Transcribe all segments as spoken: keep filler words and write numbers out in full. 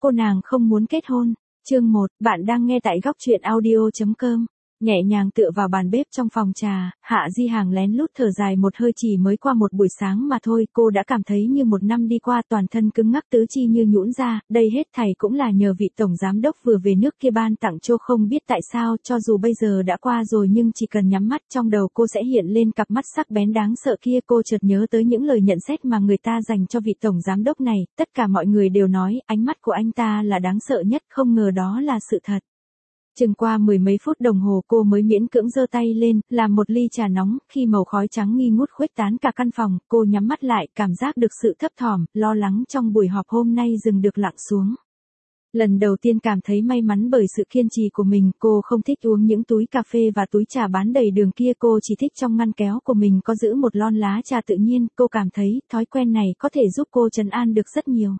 cô nàng không muốn kết hôn. Chương một, bạn đang nghe tại góc truyện audio chấm com. Nhẹ nhàng tựa vào bàn bếp trong phòng trà, Hạ Di Hàng lén lút thở dài một hơi, chỉ mới qua một buổi sáng mà thôi, cô đã cảm thấy như một năm đi qua, toàn thân cứng ngắc, tứ chi như nhũn ra, đây hết thảy cũng là nhờ vị tổng giám đốc vừa về nước kia ban tặng cho. Không biết tại sao, cho dù bây giờ đã qua rồi nhưng chỉ cần nhắm mắt, trong đầu cô sẽ hiện lên cặp mắt sắc bén đáng sợ kia. Cô chợt nhớ tới những lời nhận xét mà người ta dành cho vị tổng giám đốc này, tất cả mọi người đều nói, ánh mắt của anh ta là đáng sợ nhất, không ngờ đó là sự thật. Chừng qua mười mấy phút đồng hồ cô mới miễn cưỡng giơ tay lên, làm một ly trà nóng, khi màu khói trắng nghi ngút khuếch tán cả căn phòng, cô nhắm mắt lại, cảm giác được sự thấp thỏm, lo lắng trong buổi họp hôm nay dừng được lặng xuống. Lần đầu tiên cảm thấy may mắn bởi sự kiên trì của mình, cô không thích uống những túi cà phê và túi trà bán đầy đường kia, cô chỉ thích trong ngăn kéo của mình có giữ một lon lá trà tự nhiên, cô cảm thấy thói quen này có thể giúp cô trấn an được rất nhiều.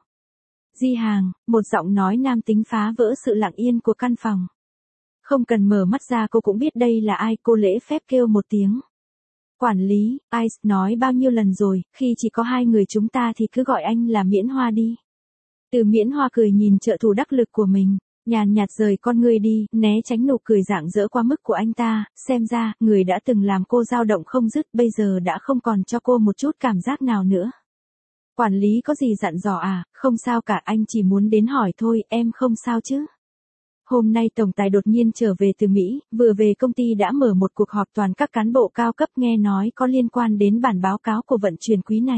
Di Hàng, một giọng nói nam tính phá vỡ sự lặng yên của căn phòng. Không cần mở mắt ra cô cũng biết đây là ai, cô lễ phép kêu một tiếng. Quản lý, Ice, nói bao nhiêu lần rồi, khi chỉ có hai người chúng ta thì cứ gọi anh là Miễn Hoa đi. Từ Miễn Hoa cười nhìn trợ thủ đắc lực của mình, nhàn nhạt rời con người đi, né tránh nụ cười rạng rỡ quá mức của anh ta, xem ra, người đã từng làm cô dao động không dứt, bây giờ đã không còn cho cô một chút cảm giác nào nữa. Quản lý có gì dặn dò à, không sao cả, anh chỉ muốn đến hỏi thôi, em không sao chứ. Hôm nay tổng tài đột nhiên trở về từ Mỹ, vừa về công ty đã mở một cuộc họp toàn các cán bộ cao cấp, nghe nói có liên quan đến bản báo cáo của vận chuyển quý này.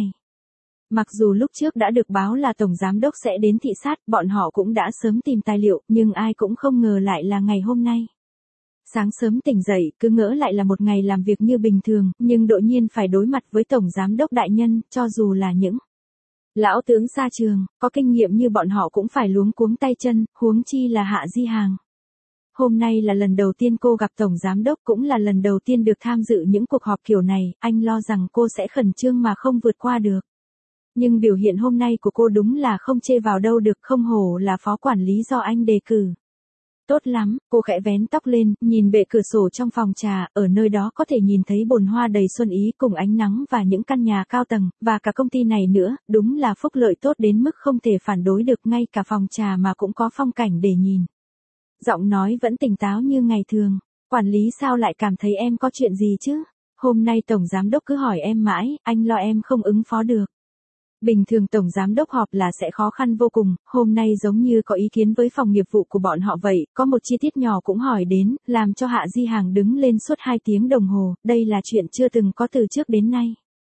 Mặc dù lúc trước đã được báo là tổng giám đốc sẽ đến thị sát, bọn họ cũng đã sớm tìm tài liệu, nhưng ai cũng không ngờ lại là ngày hôm nay. Sáng sớm tỉnh dậy, cứ ngỡ lại là một ngày làm việc như bình thường, nhưng đột nhiên phải đối mặt với tổng giám đốc đại nhân, cho dù là những lão tướng xa trường, có kinh nghiệm như bọn họ cũng phải luống cuống tay chân, huống chi là Hạ Di Hàng. Hôm nay là lần đầu tiên cô gặp tổng giám đốc, cũng là lần đầu tiên được tham dự những cuộc họp kiểu này, anh lo rằng cô sẽ khẩn trương mà không vượt qua được. Nhưng biểu hiện hôm nay của cô đúng là không chê vào đâu được, không hổ là phó quản lý do anh đề cử. Tốt lắm, cô khẽ vén tóc lên, nhìn bệ cửa sổ trong phòng trà, ở nơi đó có thể nhìn thấy bồn hoa đầy xuân ý cùng ánh nắng và những căn nhà cao tầng, và cả công ty này nữa, đúng là phúc lợi tốt đến mức không thể phản đối được, ngay cả phòng trà mà cũng có phong cảnh để nhìn. Giọng nói vẫn tỉnh táo như ngày thường, quản lý sao lại cảm thấy em có chuyện gì chứ? Hôm nay tổng giám đốc cứ hỏi em mãi, anh lo em không ứng phó được. Bình thường tổng giám đốc họp là sẽ khó khăn vô cùng, hôm nay giống như có ý kiến với phòng nghiệp vụ của bọn họ vậy, có một chi tiết nhỏ cũng hỏi đến, làm cho Hạ Di Hàng đứng lên suốt hai tiếng đồng hồ, đây là chuyện chưa từng có từ trước đến nay.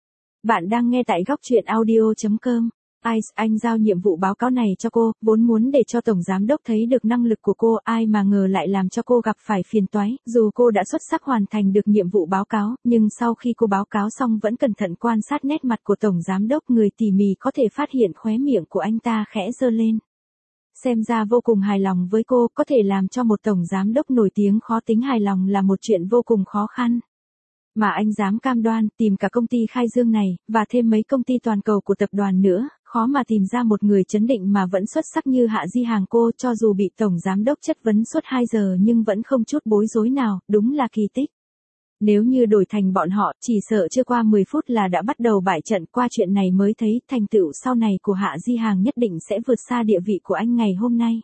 Bạn đang nghe tại góc truyện audio chấm com. Ice, anh giao nhiệm vụ báo cáo này cho cô, vốn muốn để cho tổng giám đốc thấy được năng lực của cô, ai mà ngờ lại làm cho cô gặp phải phiền toái, dù cô đã xuất sắc hoàn thành được nhiệm vụ báo cáo, nhưng sau khi cô báo cáo xong vẫn cẩn thận quan sát nét mặt của tổng giám đốc, người tỉ mỉ có thể phát hiện khóe miệng của anh ta khẽ giơ lên. Xem ra vô cùng hài lòng với cô, có thể làm cho một tổng giám đốc nổi tiếng khó tính hài lòng là một chuyện vô cùng khó khăn. Mà anh dám cam đoan, tìm cả công ty Khai Dương này, và thêm mấy công ty toàn cầu của tập đoàn nữa, khó mà tìm ra một người trấn định mà vẫn xuất sắc như Hạ Di Hàng cô, cho dù bị tổng giám đốc chất vấn suốt hai giờ nhưng vẫn không chút bối rối nào, đúng là kỳ tích. Nếu như đổi thành bọn họ, chỉ sợ chưa qua mười phút là đã bắt đầu bại trận, qua chuyện này mới thấy thành tựu sau này của Hạ Di Hàng nhất định sẽ vượt xa địa vị của anh ngày hôm nay.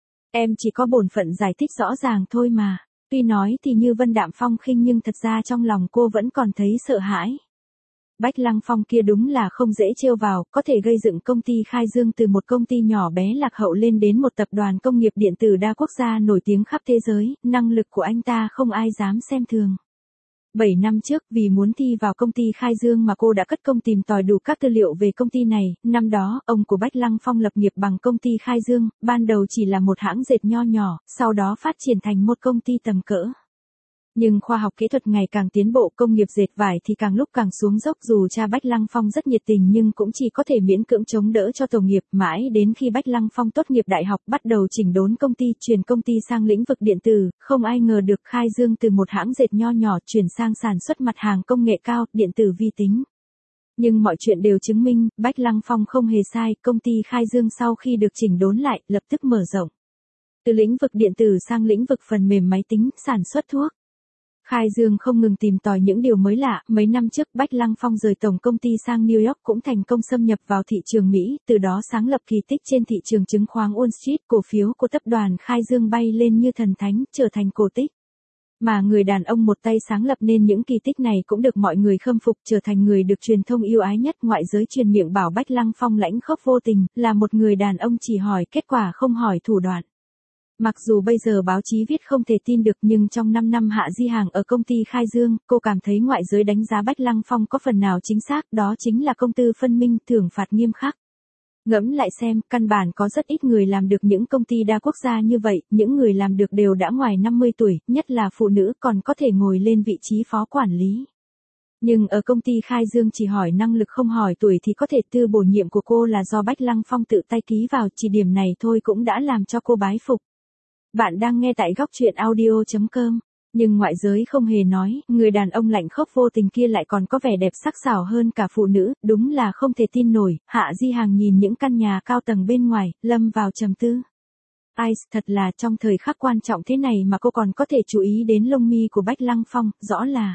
Em chỉ có bổn phận giải thích rõ ràng thôi mà. Tuy nói thì như vân đạm phong khinh nhưng thật ra trong lòng cô vẫn còn thấy sợ hãi. Bách Lăng Phong kia đúng là không dễ trêu vào, có thể gây dựng công ty Khai Dương từ một công ty nhỏ bé lạc hậu lên đến một tập đoàn công nghiệp điện tử đa quốc gia nổi tiếng khắp thế giới, năng lực của anh ta không ai dám xem thường. bảy năm trước, vì muốn thi vào công ty Khai Dương mà cô đã cất công tìm tòi đủ các tư liệu về công ty này, năm đó, ông của Bách Lăng Phong lập nghiệp bằng công ty Khai Dương, ban đầu chỉ là một hãng dệt nho nhỏ, sau đó phát triển thành một công ty tầm cỡ. Nhưng khoa học kỹ thuật ngày càng tiến bộ, công nghiệp dệt vải thì càng lúc càng xuống dốc, dù cha Bách Lăng Phong rất nhiệt tình nhưng cũng chỉ có thể miễn cưỡng chống đỡ cho tổ nghiệp, mãi đến khi Bách Lăng Phong tốt nghiệp đại học bắt đầu chỉnh đốn công ty, chuyển công ty sang lĩnh vực điện tử, không ai ngờ được Khai Dương từ một hãng dệt nho nhỏ chuyển sang sản xuất mặt hàng công nghệ cao, điện tử vi tính. Nhưng mọi chuyện đều chứng minh, Bách Lăng Phong không hề sai, công ty Khai Dương sau khi được chỉnh đốn lại, lập tức mở rộng. Từ lĩnh vực điện tử sang lĩnh vực phần mềm máy tính, sản xuất thuốc. Khai Dương không ngừng tìm tòi những điều mới lạ, mấy năm trước Bách Lăng Phong rời tổng công ty sang New York cũng thành công xâm nhập vào thị trường Mỹ, từ đó sáng lập kỳ tích trên thị trường chứng khoán Wall Street, cổ phiếu của tập đoàn Khai Dương bay lên như thần thánh, trở thành cổ tích. Mà người đàn ông một tay sáng lập nên những kỳ tích này cũng được mọi người khâm phục, trở thành người được truyền thông yêu ái nhất. Ngoại giới truyền miệng bảo Bách Lăng Phong lãnh khốc vô tình, là một người đàn ông chỉ hỏi kết quả không hỏi thủ đoạn. Mặc dù bây giờ báo chí viết không thể tin được, nhưng trong năm năm Hạ Di Hàng ở công ty Khai Dương, cô cảm thấy ngoại giới đánh giá Bách Lăng Phong có phần nào chính xác, đó chính là công tư phân minh, thưởng phạt nghiêm khắc. Ngẫm lại xem, căn bản có rất ít người làm được những công ty đa quốc gia như vậy, những người làm được đều đã ngoài năm mươi tuổi, nhất là phụ nữ còn có thể ngồi lên vị trí phó quản lý. Nhưng ở công ty Khai Dương chỉ hỏi năng lực không hỏi tuổi thì có thể, tư bổ nhiệm của cô là do Bách Lăng Phong tự tay ký vào, chỉ điểm này thôi cũng đã làm cho cô bái phục. Bạn đang nghe tại góc truyện audio chấm com. Nhưng ngoại giới không hề nói, người đàn ông lạnh khốc vô tình kia lại còn có vẻ đẹp sắc sảo hơn cả phụ nữ, đúng là không thể tin nổi. Hạ Di Hàng nhìn những căn nhà cao tầng bên ngoài, lâm vào trầm tư. Ai, thật là trong thời khắc quan trọng thế này mà cô còn có thể chú ý đến lông mi của Bách Lăng Phong, rõ là.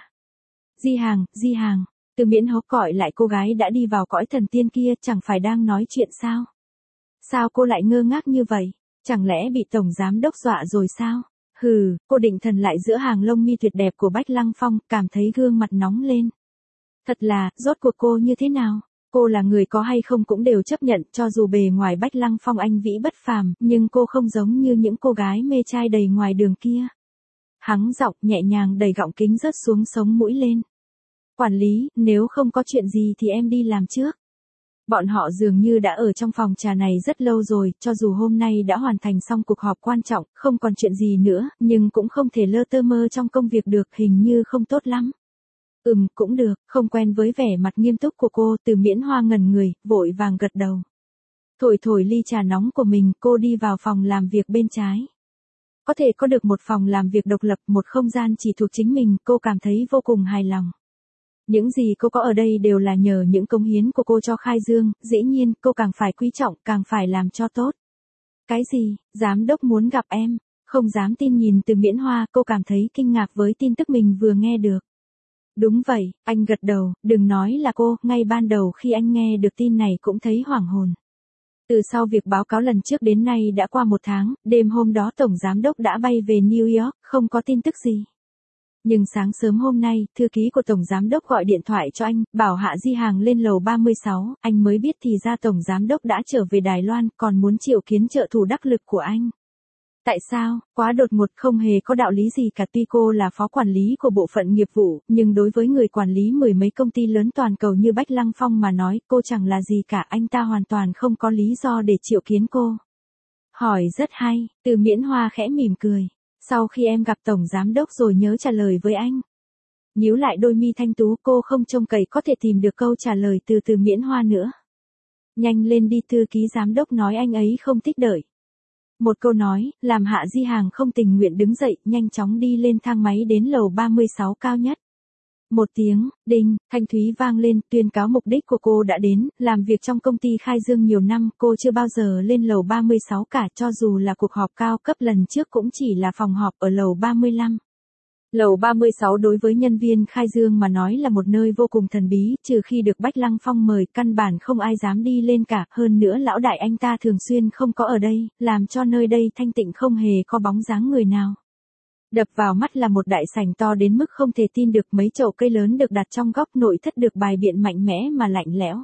Di Hàng, Di Hàng, Từ Miễn hốt gọi lại cô gái đã đi vào cõi thần tiên kia, chẳng phải đang nói chuyện sao? Sao cô lại ngơ ngác như vậy? Chẳng lẽ bị tổng giám đốc dọa rồi sao? Hừ, cô định thần lại giữa hàng lông mi tuyệt đẹp của Bách Lăng Phong, cảm thấy gương mặt nóng lên. Thật là, rốt cuộc cô như thế nào? Cô là người có hay không cũng đều chấp nhận, cho dù bề ngoài Bách Lăng Phong anh vĩ bất phàm, nhưng cô không giống như những cô gái mê trai đầy ngoài đường kia. Hắng giọng nhẹ nhàng đẩy gọng kính rớt xuống sống mũi lên. Quản lý, nếu không có chuyện gì thì em đi làm trước. Bọn họ dường như đã ở trong phòng trà này rất lâu rồi, cho dù hôm nay đã hoàn thành xong cuộc họp quan trọng, không còn chuyện gì nữa, nhưng cũng không thể lơ tơ mơ trong công việc được, hình như không tốt lắm. Ừm, cũng được, không quen với vẻ mặt nghiêm túc của cô, Từ Miễn Hoa ngẩn người, vội vàng gật đầu. Thổi thổi ly trà nóng của mình, cô đi vào phòng làm việc bên trái. Có thể có được một phòng làm việc độc lập, một không gian chỉ thuộc chính mình, cô cảm thấy vô cùng hài lòng. Những gì cô có ở đây đều là nhờ những cống hiến của cô cho Khai Dương, dĩ nhiên, cô càng phải quý trọng, càng phải làm cho tốt. Cái gì, giám đốc muốn gặp em? Không dám tin nhìn Từ Miễn Hoa, cô cảm thấy kinh ngạc với tin tức mình vừa nghe được. Đúng vậy, anh gật đầu, đừng nói là cô, ngay ban đầu khi anh nghe được tin này cũng thấy hoảng hồn. Từ sau việc báo cáo lần trước đến nay đã qua một tháng, đêm hôm đó Tổng Giám đốc đã bay về New York, không có tin tức gì. Nhưng sáng sớm hôm nay, thư ký của Tổng Giám đốc gọi điện thoại cho anh, bảo Hạ Di Hàng lên lầu ba mươi sáu, anh mới biết thì ra Tổng Giám đốc đã trở về Đài Loan, còn muốn triệu kiến trợ thủ đắc lực của anh. Tại sao? Quá đột ngột, không hề có đạo lý gì cả. Tuy cô là phó quản lý của bộ phận nghiệp vụ, nhưng đối với người quản lý mười mấy công ty lớn toàn cầu như Bách Lăng Phong mà nói, cô chẳng là gì cả, anh ta hoàn toàn không có lý do để triệu kiến cô. Hỏi rất hay, Từ Miễn Hoa khẽ mỉm cười. Sau khi em gặp Tổng Giám đốc rồi nhớ trả lời với anh. Nhíu lại đôi mi thanh tú, cô không trông cậy có thể tìm được câu trả lời từ Từ Miễn Hoa nữa. Nhanh lên đi, thư ký giám đốc nói anh ấy không thích đợi. Một câu nói, làm Hạ Di Hàng không tình nguyện đứng dậy, nhanh chóng đi lên thang máy đến lầu ba mươi sáu cao nhất. Một tiếng, đinh, thanh thúy vang lên, tuyên cáo mục đích của cô đã đến, làm việc trong công ty Khai Dương nhiều năm, cô chưa bao giờ lên lầu ba mươi sáu cả, cho dù là cuộc họp cao cấp lần trước cũng chỉ là phòng họp ở lầu ba mươi lăm. Lầu ba mươi sáu đối với nhân viên Khai Dương mà nói là một nơi vô cùng thần bí, trừ khi được Bách Lăng Phong mời, căn bản không ai dám đi lên cả, hơn nữa lão đại anh ta thường xuyên không có ở đây, làm cho nơi đây thanh tịnh không hề có bóng dáng người nào. Đập vào mắt là một đại sảnh to đến mức không thể tin được, mấy chậu cây lớn được đặt trong góc, nội thất được bài biện mạnh mẽ mà lạnh lẽo.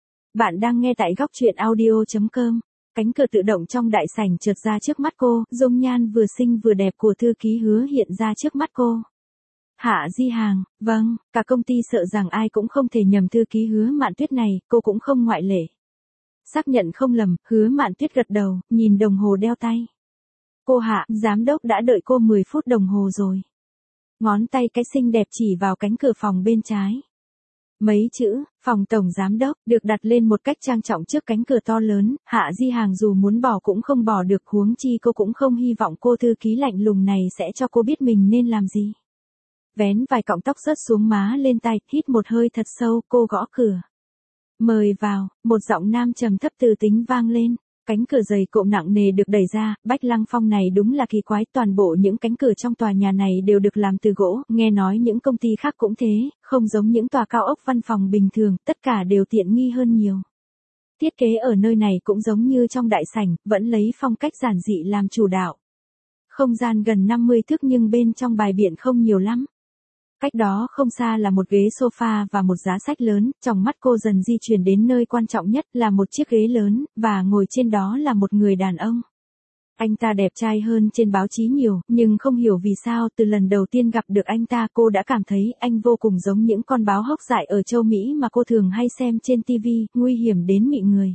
Bạn đang nghe tại góc truyện audio chấm com. Cánh cửa tự động trong đại sảnh chợt ra trước mắt cô, dung nhan vừa xinh vừa đẹp của thư ký Hứa hiện ra trước mắt cô. Hạ Di Hàng, vâng, cả công ty sợ rằng ai cũng không thể nhầm thư ký Hứa Mạn Tuyết này, cô cũng không ngoại lệ. Xác nhận không lầm, Hứa Mạn Tuyết gật đầu, nhìn đồng hồ đeo tay. Cô Hạ, giám đốc đã đợi cô mười phút đồng hồ rồi. Ngón tay cái xinh đẹp chỉ vào cánh cửa phòng bên trái. Mấy chữ, phòng tổng giám đốc, được đặt lên một cách trang trọng trước cánh cửa to lớn, Hạ Di Hàng dù muốn bỏ cũng không bỏ được, huống chi cô cũng không hy vọng cô thư ký lạnh lùng này sẽ cho cô biết mình nên làm gì. Vén vài cọng tóc rớt xuống má lên tai, hít một hơi thật sâu, cô gõ cửa. Mời vào, một giọng nam trầm thấp từ tính vang lên. Cánh cửa dày cộm nặng nề được đẩy ra, Bách Lăng Phong này đúng là kỳ quái, toàn bộ những cánh cửa trong tòa nhà này đều được làm từ gỗ, nghe nói những công ty khác cũng thế, không giống những tòa cao ốc văn phòng bình thường, tất cả đều tiện nghi hơn nhiều. Thiết kế ở nơi này cũng giống như trong đại sảnh, vẫn lấy phong cách giản dị làm chủ đạo. Không gian gần năm mươi thước nhưng bên trong bài biện không nhiều lắm. Cách đó không xa là một ghế sofa và một giá sách lớn, trong mắt cô dần di chuyển đến nơi quan trọng nhất là một chiếc ghế lớn, và ngồi trên đó là một người đàn ông. Anh ta đẹp trai hơn trên báo chí nhiều, nhưng không hiểu vì sao từ lần đầu tiên gặp được anh ta cô đã cảm thấy anh vô cùng giống những con báo hốc dại ở châu Mỹ mà cô thường hay xem trên ti vi, nguy hiểm đến mị người.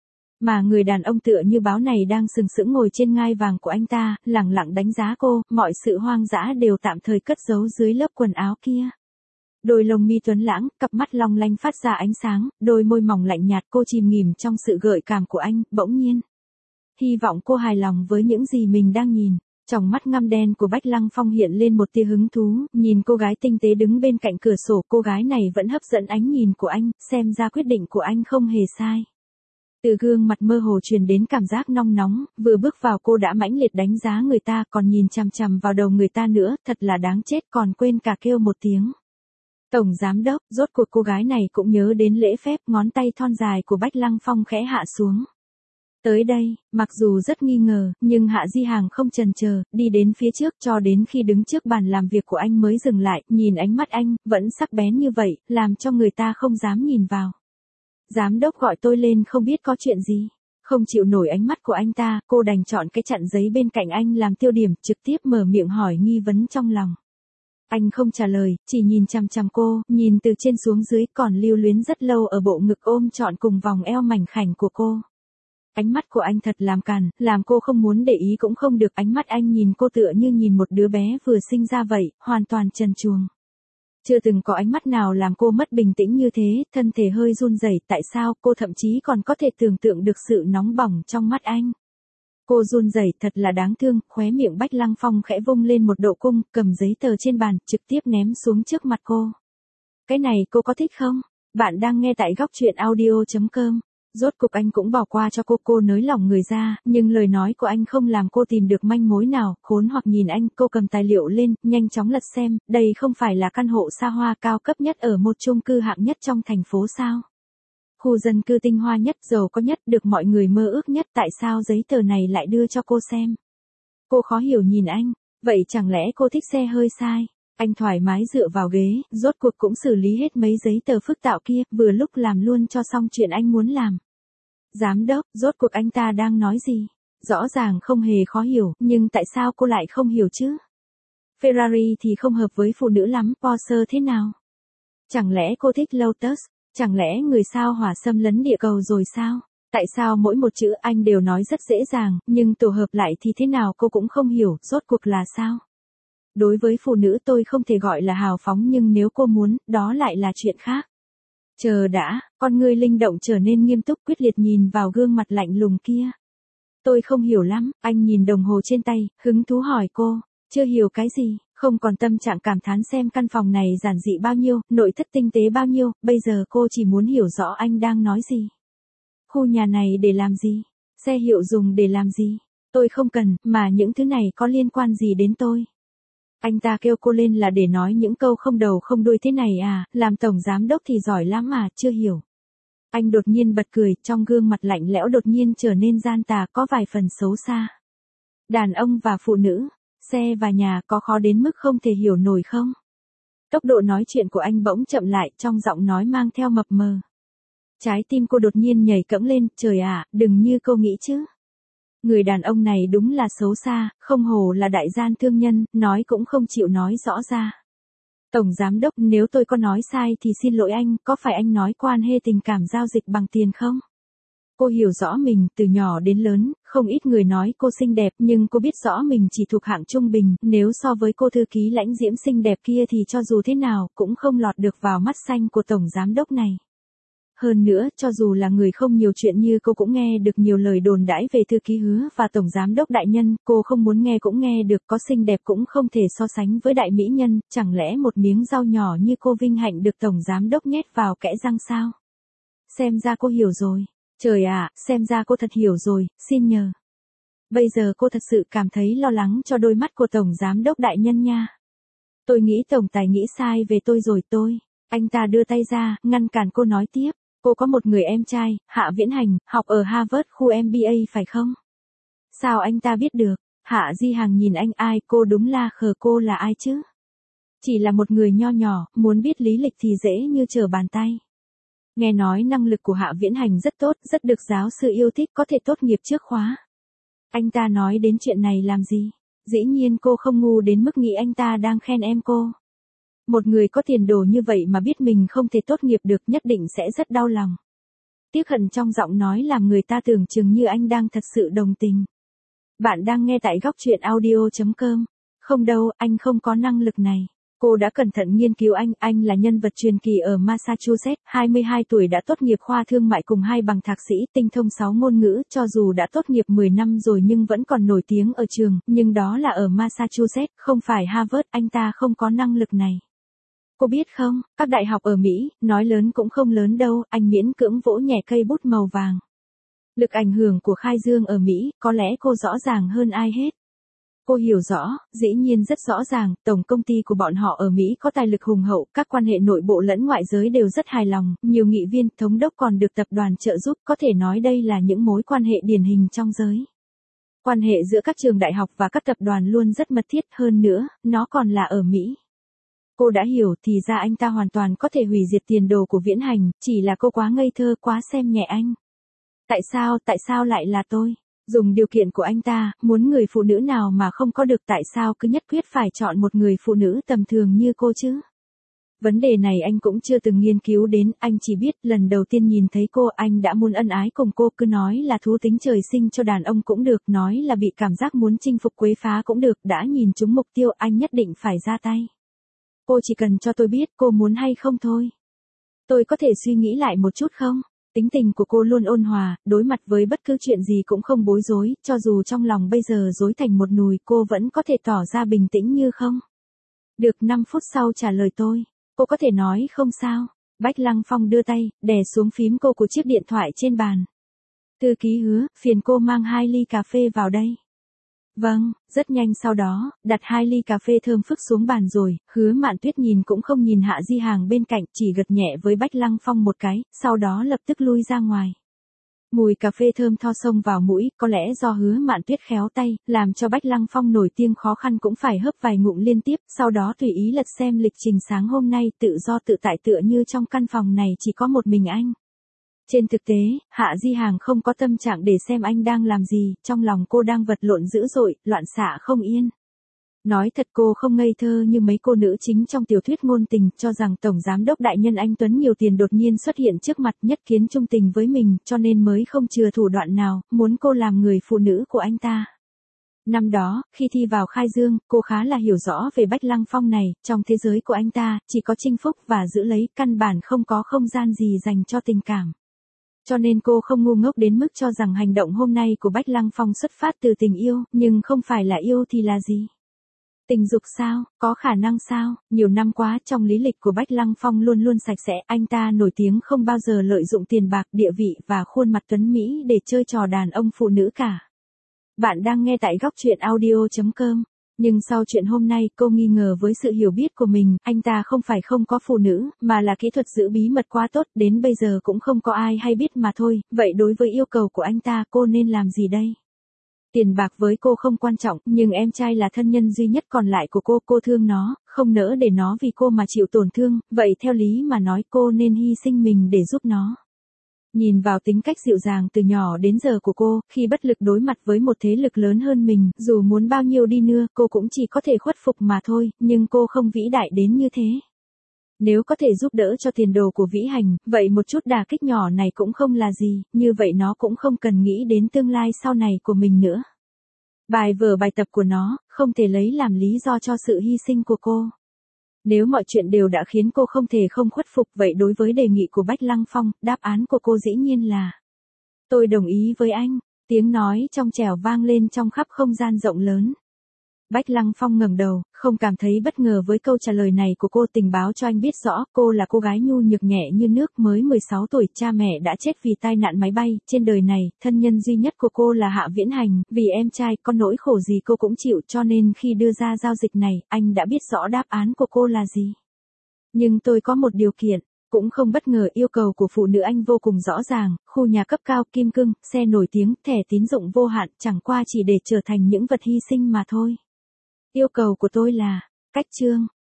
Mà người đàn ông tựa như báo này đang sừng sững ngồi trên ngai vàng của anh ta, lẳng lặng đánh giá cô, mọi sự hoang dã đều tạm thời cất giấu dưới lớp quần áo kia. Đôi lông mi tuấn lãng, cặp mắt long lanh phát ra ánh sáng, đôi môi mỏng lạnh nhạt, cô chìm nghỉm trong sự gợi cảm của anh, bỗng nhiên. Hy vọng cô hài lòng với những gì mình đang nhìn. Trong mắt ngăm đen của Bách Lăng Phong hiện lên một tia hứng thú, nhìn cô gái tinh tế đứng bên cạnh cửa sổ, cô gái này vẫn hấp dẫn ánh nhìn của anh, xem ra quyết định của anh không hề sai. Từ gương mặt mơ hồ truyền đến cảm giác nong nóng, vừa bước vào cô đã mãnh liệt đánh giá người ta, còn nhìn chằm chằm vào đầu người ta nữa, thật là đáng chết, còn quên cả kêu một tiếng. Tổng giám đốc, rốt cuộc cô gái này cũng nhớ đến lễ phép, ngón tay thon dài của Bách Lăng Phong khẽ hạ xuống. Tới đây, mặc dù rất nghi ngờ, nhưng Hạ Di Hàng không chần chờ, đi đến phía trước cho đến khi đứng trước bàn làm việc của anh mới dừng lại, nhìn ánh mắt anh, vẫn sắc bén như vậy, làm cho người ta không dám nhìn vào. Giám đốc gọi tôi lên không biết có chuyện gì. Không chịu nổi ánh mắt của anh ta, cô đành chọn cái chặn giấy bên cạnh anh làm tiêu điểm, trực tiếp mở miệng hỏi nghi vấn trong lòng. Anh không trả lời, chỉ nhìn chằm chằm cô, nhìn từ trên xuống dưới, còn lưu luyến rất lâu ở bộ ngực ôm trọn cùng vòng eo mảnh khảnh của cô. Ánh mắt của anh thật làm càn, làm cô không muốn để ý cũng không được, ánh mắt anh nhìn cô tựa như nhìn một đứa bé vừa sinh ra vậy, hoàn toàn trần truồng. Chưa từng có ánh mắt nào làm cô mất bình tĩnh như thế, thân thể hơi run rẩy, tại sao cô thậm chí còn có thể tưởng tượng được sự nóng bỏng trong mắt anh. Cô run rẩy thật là đáng thương, khóe miệng Bách Lăng Phong khẽ vung lên một độ cung, cầm giấy tờ trên bàn, trực tiếp ném xuống trước mặt cô. Cái này cô có thích không? Bạn đang nghe tại góc truyện audio chấm com. Rốt cục anh cũng bỏ qua cho cô, cô nới lỏng người ra, nhưng lời nói của anh không làm cô tìm được manh mối nào, khốn hoặc nhìn anh, cô cầm tài liệu lên, nhanh chóng lật xem, đây không phải là căn hộ xa hoa cao cấp nhất ở một chung cư hạng nhất trong thành phố sao? Khu dân cư tinh hoa nhất, giàu có nhất, được mọi người mơ ước nhất, tại sao giấy tờ này lại đưa cho cô xem? Cô khó hiểu nhìn anh, vậy chẳng lẽ cô thích xe hơi sai? Anh thoải mái dựa vào ghế, rốt cuộc cũng xử lý hết mấy giấy tờ phức tạp kia, vừa lúc làm luôn cho xong chuyện anh muốn làm. Giám đốc, rốt cuộc anh ta đang nói gì? Rõ ràng không hề khó hiểu, nhưng tại sao cô lại không hiểu chứ? Ferrari thì không hợp với phụ nữ lắm, Porsche thế nào? Chẳng lẽ cô thích Lotus? Chẳng lẽ người sao hỏa xâm lấn địa cầu rồi sao? Tại sao mỗi một chữ anh đều nói rất dễ dàng, nhưng tổ hợp lại thì thế nào cô cũng không hiểu, rốt cuộc là sao? Đối với phụ nữ tôi không thể gọi là hào phóng, nhưng nếu cô muốn, đó lại là chuyện khác. Chờ đã, con ngươi linh động trở nên nghiêm túc, quyết liệt nhìn vào gương mặt lạnh lùng kia. Tôi không hiểu lắm, anh nhìn đồng hồ trên tay, hứng thú hỏi cô, chưa hiểu cái gì, không còn tâm trạng cảm thán xem căn phòng này giản dị bao nhiêu, nội thất tinh tế bao nhiêu, bây giờ cô chỉ muốn hiểu rõ anh đang nói gì. Khu nhà này để làm gì? Xe hiệu dùng để làm gì? Tôi không cần, mà những thứ này có liên quan gì đến tôi? Anh ta kêu cô lên là để nói những câu không đầu không đuôi thế này à, làm tổng giám đốc thì giỏi lắm mà, chưa hiểu. Anh đột nhiên bật cười, trong gương mặt lạnh lẽo đột nhiên trở nên gian tà, có vài phần xấu xa. Đàn ông và phụ nữ, xe và nhà có khó đến mức không thể hiểu nổi không? Tốc độ nói chuyện của anh bỗng chậm lại, trong giọng nói mang theo mập mờ. Trái tim cô đột nhiên nhảy cẫng lên, trời ạ, đừng như cô nghĩ chứ. Người đàn ông này đúng là xấu xa, không hổ là đại gian thương nhân, nói cũng không chịu nói rõ ra. Tổng giám đốc, nếu tôi có nói sai thì xin lỗi anh, có phải anh nói quan hệ tình cảm giao dịch bằng tiền không? Cô hiểu rõ mình, từ nhỏ đến lớn, không ít người nói cô xinh đẹp, nhưng cô biết rõ mình chỉ thuộc hạng trung bình, nếu so với cô thư ký lãnh diễm xinh đẹp kia thì cho dù thế nào, cũng không lọt được vào mắt xanh của tổng giám đốc này. Hơn nữa, cho dù là người không nhiều chuyện như cô cũng nghe được nhiều lời đồn đãi về thư ký Hứa và tổng giám đốc đại nhân, cô không muốn nghe cũng nghe được, có xinh đẹp cũng không thể so sánh với đại mỹ nhân, chẳng lẽ một miếng rau nhỏ như cô vinh hạnh được tổng giám đốc nhét vào kẽ răng sao? Xem ra cô hiểu rồi. Trời ạ, xem ra cô thật hiểu rồi, xin nhờ. Bây giờ cô thật sự cảm thấy lo lắng cho đôi mắt của Tổng Giám đốc đại nhân nha. Tôi nghĩ Tổng Tài nghĩ sai về tôi rồi tôi. Anh ta đưa tay ra, ngăn cản cô nói tiếp. Cô có một người em trai, Hạ Viễn Hành, học ở Harvard khu em bê a phải không? Sao anh ta biết được? Hạ Di Hằng nhìn anh, ai, cô đúng là khờ, cô là ai chứ? Chỉ là một người nho nhỏ, muốn biết lý lịch thì dễ như trở bàn tay. Nghe nói năng lực của Hạ Viễn Hành rất tốt, rất được giáo sư yêu thích, có thể tốt nghiệp trước khóa. Anh ta nói đến chuyện này làm gì? Dĩ nhiên cô không ngu đến mức nghĩ anh ta đang khen em cô. Một người có tiền đồ như vậy mà biết mình không thể tốt nghiệp được nhất định sẽ rất đau lòng. Tiếc hận trong giọng nói làm người ta tưởng chừng như anh đang thật sự đồng tình. Bạn đang nghe tại góc truyện audio chấm com. Không đâu, anh không có năng lực này. Cô đã cẩn thận nghiên cứu anh, anh là nhân vật truyền kỳ ở Massachusetts, hai mươi hai tuổi đã tốt nghiệp khoa thương mại cùng hai bằng thạc sĩ, tinh thông sáu ngôn ngữ, cho dù đã tốt nghiệp mười năm rồi nhưng vẫn còn nổi tiếng ở trường, nhưng đó là ở Massachusetts, không phải Harvard, anh ta không có năng lực này. Cô biết không, các đại học ở Mỹ, nói lớn cũng không lớn đâu, anh miễn cưỡng vỗ nhẹ cây bút màu vàng. Lực ảnh hưởng của Khai Dương ở Mỹ, có lẽ cô rõ ràng hơn ai hết. Cô hiểu rõ, dĩ nhiên rất rõ ràng, tổng công ty của bọn họ ở Mỹ có tài lực hùng hậu, các quan hệ nội bộ lẫn ngoại giới đều rất hài lòng, nhiều nghị viên, thống đốc còn được tập đoàn trợ giúp, có thể nói đây là những mối quan hệ điển hình trong giới. Quan hệ giữa các trường đại học và các tập đoàn luôn rất mật thiết, hơn nữa, nó còn là ở Mỹ. Cô đã hiểu, thì ra anh ta hoàn toàn có thể hủy diệt tiền đồ của Viễn Hành, chỉ là cô quá ngây thơ, quá xem nhẹ anh. Tại sao, tại sao lại là tôi? Dùng điều kiện của anh ta, muốn người phụ nữ nào mà không có được, tại sao cứ nhất quyết phải chọn một người phụ nữ tầm thường như cô chứ? Vấn đề này anh cũng chưa từng nghiên cứu đến, anh chỉ biết lần đầu tiên nhìn thấy cô anh đã muốn ân ái cùng cô, cứ nói là thú tính trời sinh cho đàn ông cũng được, nói là bị cảm giác muốn chinh phục quấy phá cũng được, đã nhìn trúng mục tiêu anh nhất định phải ra tay. Cô chỉ cần cho tôi biết cô muốn hay không thôi. Tôi có thể suy nghĩ lại một chút không? Tính tình của cô luôn ôn hòa, đối mặt với bất cứ chuyện gì cũng không bối rối, cho dù trong lòng bây giờ rối thành một nùi cô vẫn có thể tỏ ra bình tĩnh như không. Được, năm phút sau trả lời tôi. Cô có thể nói không sao. Bách Lăng Phong đưa tay, đè xuống phím cô của chiếc điện thoại trên bàn. Thư ký Hứa, phiền cô mang hai ly cà phê vào đây. Vâng, rất nhanh sau đó, đặt hai ly cà phê thơm phức xuống bàn rồi, Hứa Mạn Tuyết nhìn cũng không nhìn Hạ Di Hằng bên cạnh, chỉ gật nhẹ với Bách Lăng Phong một cái, sau đó lập tức lui ra ngoài. Mùi cà phê thơm tho xông vào mũi, có lẽ do Hứa Mạn Tuyết khéo tay, làm cho Bách Lăng Phong nổi tiếng khó khăn cũng phải hớp vài ngụm liên tiếp, sau đó tùy ý lật xem lịch trình sáng hôm nay, tự do tự tại tựa như trong căn phòng này chỉ có một mình anh. Trên thực tế, Hạ Di Hằng không có tâm trạng để xem anh đang làm gì, trong lòng cô đang vật lộn dữ dội, loạn xạ không yên. Nói thật cô không ngây thơ như mấy cô nữ chính trong tiểu thuyết ngôn tình, cho rằng Tổng Giám đốc đại nhân anh Tuấn nhiều tiền đột nhiên xuất hiện trước mặt nhất kiến trung tình với mình, cho nên mới không chừa thủ đoạn nào, muốn cô làm người phụ nữ của anh ta. Năm đó, khi thi vào Khai Dương, cô khá là hiểu rõ về Bách Lăng Phong này, trong thế giới của anh ta, chỉ có chinh phúc và giữ lấy, căn bản không có không gian gì dành cho tình cảm. Cho nên cô không ngu ngốc đến mức cho rằng hành động hôm nay của Bách Lăng Phong xuất phát từ tình yêu, nhưng không phải là yêu thì là gì? Tình dục sao, có khả năng sao? Nhiều năm quá trong lý lịch của Bách Lăng Phong luôn luôn sạch sẽ, anh ta nổi tiếng không bao giờ lợi dụng tiền bạc, địa vị và khuôn mặt tuấn Mỹ để chơi trò đàn ông phụ nữ cả. Bạn đang nghe tại góc truyện audio chấm com. Nhưng sau chuyện hôm nay cô nghi ngờ với sự hiểu biết của mình, anh ta không phải không có phụ nữ, mà là kỹ thuật giữ bí mật quá tốt, đến bây giờ cũng không có ai hay biết mà thôi, vậy đối với yêu cầu của anh ta cô nên làm gì đây? Tiền bạc với cô không quan trọng, nhưng em trai là thân nhân duy nhất còn lại của cô, cô thương nó, không nỡ để nó vì cô mà chịu tổn thương, vậy theo lý mà nói cô nên hy sinh mình để giúp nó. Nhìn vào tính cách dịu dàng từ nhỏ đến giờ của cô, khi bất lực đối mặt với một thế lực lớn hơn mình, dù muốn bao nhiêu đi nữa, cô cũng chỉ có thể khuất phục mà thôi, nhưng cô không vĩ đại đến như thế. Nếu có thể giúp đỡ cho tiền đồ của Vĩ Hành, vậy một chút đả kích nhỏ này cũng không là gì, như vậy nó cũng không cần nghĩ đến tương lai sau này của mình nữa. Bài vở bài tập của nó, không thể lấy làm lý do cho sự hy sinh của cô. Nếu mọi chuyện đều đã khiến cô không thể không khuất phục, vậy đối với đề nghị của Bách Lăng Phong, đáp án của cô dĩ nhiên là tôi đồng ý với anh. Tiếng nói trong trẻo vang lên trong khắp không gian rộng lớn. Bách Lăng Phong ngẩng đầu, không cảm thấy bất ngờ với câu trả lời này của cô. Tình báo cho anh biết rõ, cô là cô gái nhu nhược nhẹ như nước, mới mười sáu tuổi, cha mẹ đã chết vì tai nạn máy bay. Trên đời này, thân nhân duy nhất của cô là Hạ Viễn Hành, vì em trai, có nỗi khổ gì cô cũng chịu, cho nên khi đưa ra giao dịch này, anh đã biết rõ đáp án của cô là gì. Nhưng tôi có một điều kiện. Cũng không bất ngờ, yêu cầu của phụ nữ anh vô cùng rõ ràng, khu nhà cấp cao, kim cương, xe nổi tiếng, thẻ tín dụng vô hạn, chẳng qua chỉ để trở thành những vật hy sinh mà thôi. Yêu cầu của tôi là, cách chương.